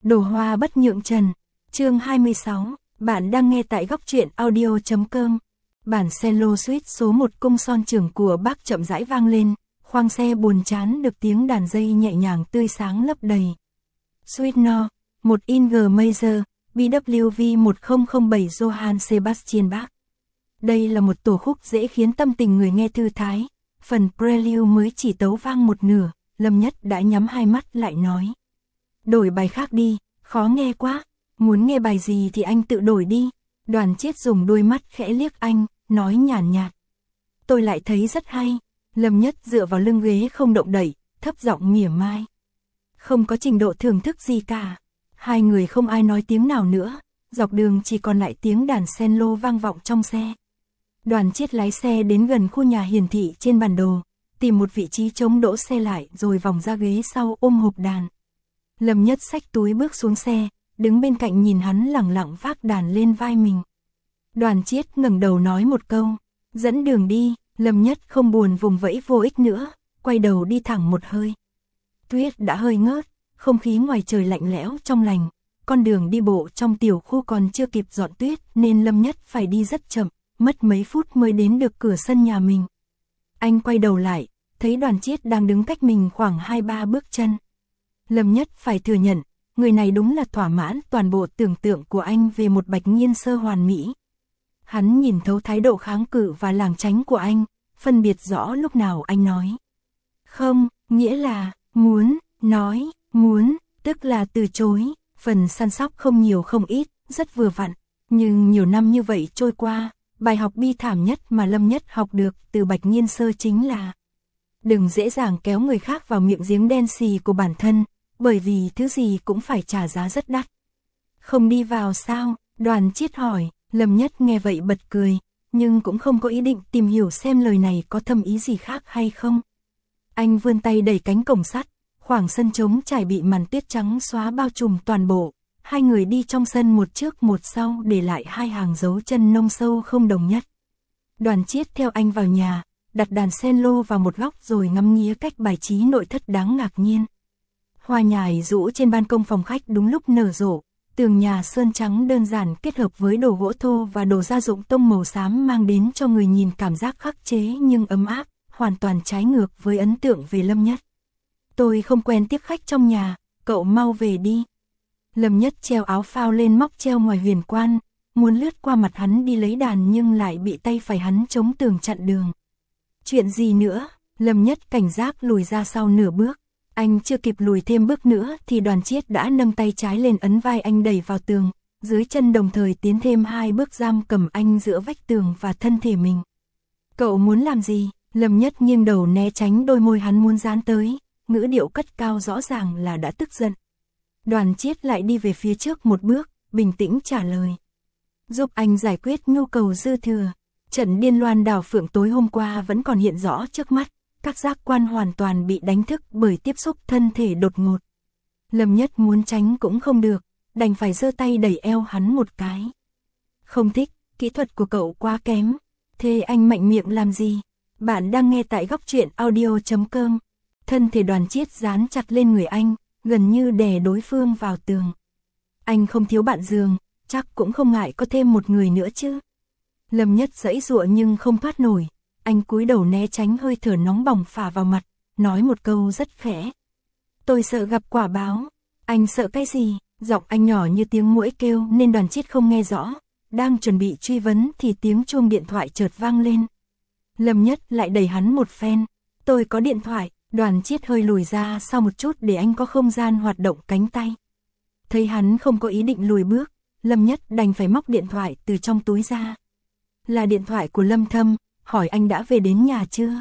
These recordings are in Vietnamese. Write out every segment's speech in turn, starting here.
Đồ hoa bất nhượng trần. Chương 26, bạn đang nghe tại góc truyện audio.com. Bản cello suite số 1 cung son trưởng của bác chậm rãi vang lên, khoang xe buồn chán được tiếng đàn dây nhẹ nhàng tươi sáng lấp đầy. Suite No. 1 in G major, BWV 1007 Johann Sebastian Bach. Đây là một tổ khúc dễ khiến tâm tình người nghe thư thái. Phần prelude mới chỉ tấu vang một nửa, Lâm Nhất đã nhắm hai mắt lại nói: đổi bài khác đi, khó nghe quá, muốn nghe bài gì thì anh tự đổi đi. Đoàn Chiết dùng đôi mắt khẽ liếc anh, nói nhàn nhạt: tôi lại thấy rất hay. Lâm Nhất dựa vào lưng ghế không động đậy, thấp giọng mỉa mai. Không có trình độ thưởng thức gì cả. Hai người không ai nói tiếng nào nữa, dọc đường chỉ còn lại tiếng đàn cello vang vọng trong xe. Đoàn Chiết lái xe đến gần khu nhà hiển thị trên bản đồ, tìm một vị trí trống đỗ xe lại rồi vòng ra ghế sau ôm hộp đàn. Lâm Nhất xách túi bước xuống xe, đứng bên cạnh nhìn hắn lẳng lặng vác đàn lên vai mình. Đoàn Chiết ngẩng đầu nói một câu: dẫn đường đi. Lâm Nhất không buồn vùng vẫy vô ích nữa, quay đầu đi thẳng một hơi. Tuyết đã hơi ngớt, không khí ngoài trời lạnh lẽo trong lành, con đường đi bộ trong tiểu khu còn chưa kịp dọn tuyết nên Lâm Nhất phải đi rất chậm, mất mấy phút mới đến được cửa sân nhà mình. Anh quay đầu lại, thấy Đoàn Chiết đang đứng cách mình khoảng 2-3 bước chân. Lâm Nhất phải thừa nhận, người này đúng là thỏa mãn toàn bộ tưởng tượng của anh về một Bạch Nghiên Sơ hoàn mỹ. Hắn nhìn thấu thái độ kháng cự và lảng tránh của anh, phân biệt rõ lúc nào anh nói không, nghĩa là muốn, nói muốn, tức là từ chối. Phần săn sóc không nhiều không ít, rất vừa vặn. Nhưng nhiều năm như vậy trôi qua, bài học bi thảm nhất mà Lâm Nhất học được từ Bạch Nghiên Sơ chính là: đừng dễ dàng kéo người khác vào miệng giếng đen xì của bản thân, bởi vì thứ gì cũng phải trả giá rất đắt. Không đi vào sao? Đoàn Chiết hỏi. Lâm Nhất nghe vậy bật cười, nhưng cũng không có ý định tìm hiểu xem lời này có thâm ý gì khác hay không. Anh vươn tay đẩy cánh cổng sắt, khoảng sân trống trải bị màn tuyết trắng xóa bao trùm toàn bộ. Hai người đi trong sân một trước một sau để lại hai hàng dấu chân nông sâu không đồng nhất. Đoàn Chiết theo anh vào nhà, đặt đàn cello vào một góc rồi ngắm nghía cách bài trí nội thất đáng ngạc nhiên. Hoa nhài rũ trên ban công phòng khách đúng lúc nở rộ. Tường nhà sơn trắng đơn giản kết hợp với đồ gỗ thô và đồ gia dụng tông màu xám mang đến cho người nhìn cảm giác khắc chế nhưng ấm áp, hoàn toàn trái ngược với ấn tượng về Lâm Nhất. Tôi không quen tiếp khách trong nhà, cậu mau về đi. Lâm Nhất treo áo phao lên móc treo ngoài huyền quan, muốn lướt qua mặt hắn đi lấy đàn nhưng lại bị tay phải hắn chống tường chặn đường. Chuyện gì nữa? Lâm Nhất cảnh giác lùi ra sau nửa bước. Anh chưa kịp lùi thêm bước nữa thì Đoàn Chiết đã nâng tay trái lên ấn vai anh đẩy vào tường, dưới chân đồng thời tiến thêm 2 bước giam cầm anh giữa vách tường và thân thể mình. Cậu muốn làm gì? Lâm Nhất nghiêng đầu né tránh đôi môi hắn muốn dán tới, ngữ điệu cất cao rõ ràng là đã tức giận. Đoàn Chiết lại đi về phía trước một bước, bình tĩnh trả lời: giúp anh giải quyết nhu cầu dư thừa. Trận điên loan đảo phượng tối hôm qua vẫn còn hiện rõ trước mắt. Các giác quan hoàn toàn bị đánh thức bởi tiếp xúc thân thể đột ngột. Lâm Nhất muốn tránh cũng không được, đành phải giơ tay đẩy eo hắn một cái. Không thích, kỹ thuật của cậu quá kém. Thế anh mạnh miệng làm gì? Bạn đang nghe tại góc truyện audio.com. Thân thể Đoàn Chiết dán chặt lên người anh, gần như đè đối phương vào tường. Anh không thiếu bạn giường, chắc cũng không ngại có thêm một người nữa chứ. Lâm Nhất giãy giụa nhưng không thoát nổi. Anh cúi đầu né tránh hơi thở nóng bỏng phả vào mặt, nói một câu rất khẽ: tôi sợ gặp quả báo. Anh sợ cái gì? Giọng anh nhỏ như tiếng muỗi kêu nên Đoàn Chiết không nghe rõ. Đang chuẩn bị truy vấn thì tiếng chuông điện thoại chợt vang lên. Lâm Nhất lại đẩy hắn một phen. Tôi có điện thoại. Đoàn Chiết hơi lùi ra sau một chút để anh có không gian hoạt động cánh tay. Thấy hắn không có ý định lùi bước, Lâm Nhất đành phải móc điện thoại từ trong túi ra. Là điện thoại của Lâm Thâm. Hỏi anh đã về đến nhà chưa?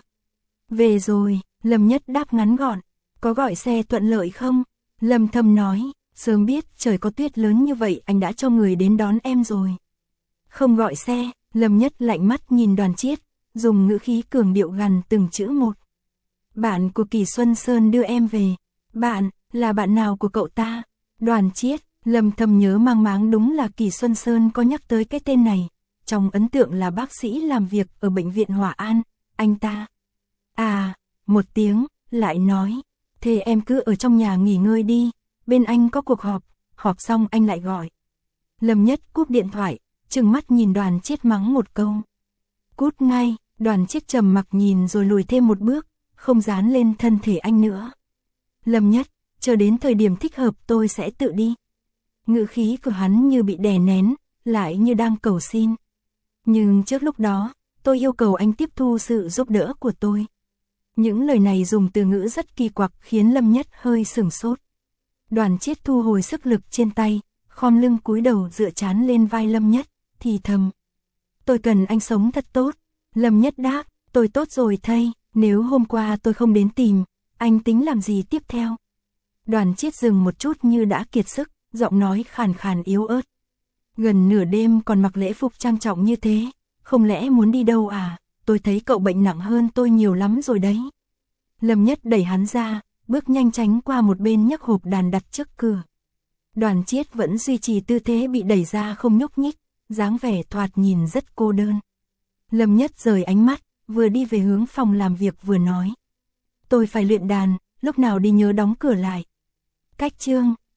Về rồi, Lâm Nhất đáp ngắn gọn. Có gọi xe thuận lợi không? Lâm Thâm nói, sớm biết trời có tuyết lớn như vậy anh đã cho người đến đón em rồi. Không gọi xe. Lâm Nhất lạnh mắt nhìn Đoàn Chiết, dùng ngữ khí cường điệu gằn từng chữ một. Bạn của Kỳ Xuân Sơn đưa em về. Bạn, là bạn nào của cậu ta? Đoàn Chiết. Lâm Thâm nhớ mang máng đúng là Kỳ Xuân Sơn có nhắc tới cái tên này. Trong ấn tượng là bác sĩ làm việc ở bệnh viện Hòa An, anh ta. À, một tiếng, lại nói, thế em cứ ở trong nhà nghỉ ngơi đi, bên anh có cuộc họp, họp xong anh lại gọi. Lâm Nhất cúp điện thoại, trừng mắt nhìn Đoàn Chiết mắng một câu. Cút ngay, Đoàn Chiết trầm mặc nhìn rồi lùi thêm một bước, không dán lên thân thể anh nữa. Lâm Nhất, chờ đến thời điểm thích hợp tôi sẽ tự đi. Ngữ khí của hắn như bị đè nén, lại như đang cầu xin. Nhưng trước lúc đó, tôi yêu cầu anh tiếp thu sự giúp đỡ của tôi. Những lời này dùng từ ngữ rất kỳ quặc khiến Lâm Nhất hơi sửng sốt. Đoàn Chiết thu hồi sức lực trên tay, khom lưng cúi đầu dựa trán lên vai Lâm Nhất, thì thầm. Tôi cần anh sống thật tốt. Lâm Nhất đáp, tôi tốt rồi thây, nếu hôm qua tôi không đến tìm, anh tính làm gì tiếp theo? Đoàn Chiết dừng một chút như đã kiệt sức, giọng nói khàn khàn yếu ớt. Gần nửa đêm còn mặc lễ phục trang trọng như thế, không lẽ muốn đi đâu à? Tôi thấy cậu bệnh nặng hơn tôi nhiều lắm rồi đấy. Lâm Nhất đẩy hắn ra, bước nhanh tránh qua một bên nhấc hộp đàn đặt trước cửa. Đoàn Chiết vẫn duy trì tư thế bị đẩy ra không nhúc nhích, dáng vẻ thoạt nhìn rất cô đơn. Lâm Nhất rời ánh mắt, vừa đi về hướng phòng làm việc vừa nói. Tôi phải luyện đàn, lúc nào đi nhớ đóng cửa lại. Cách chương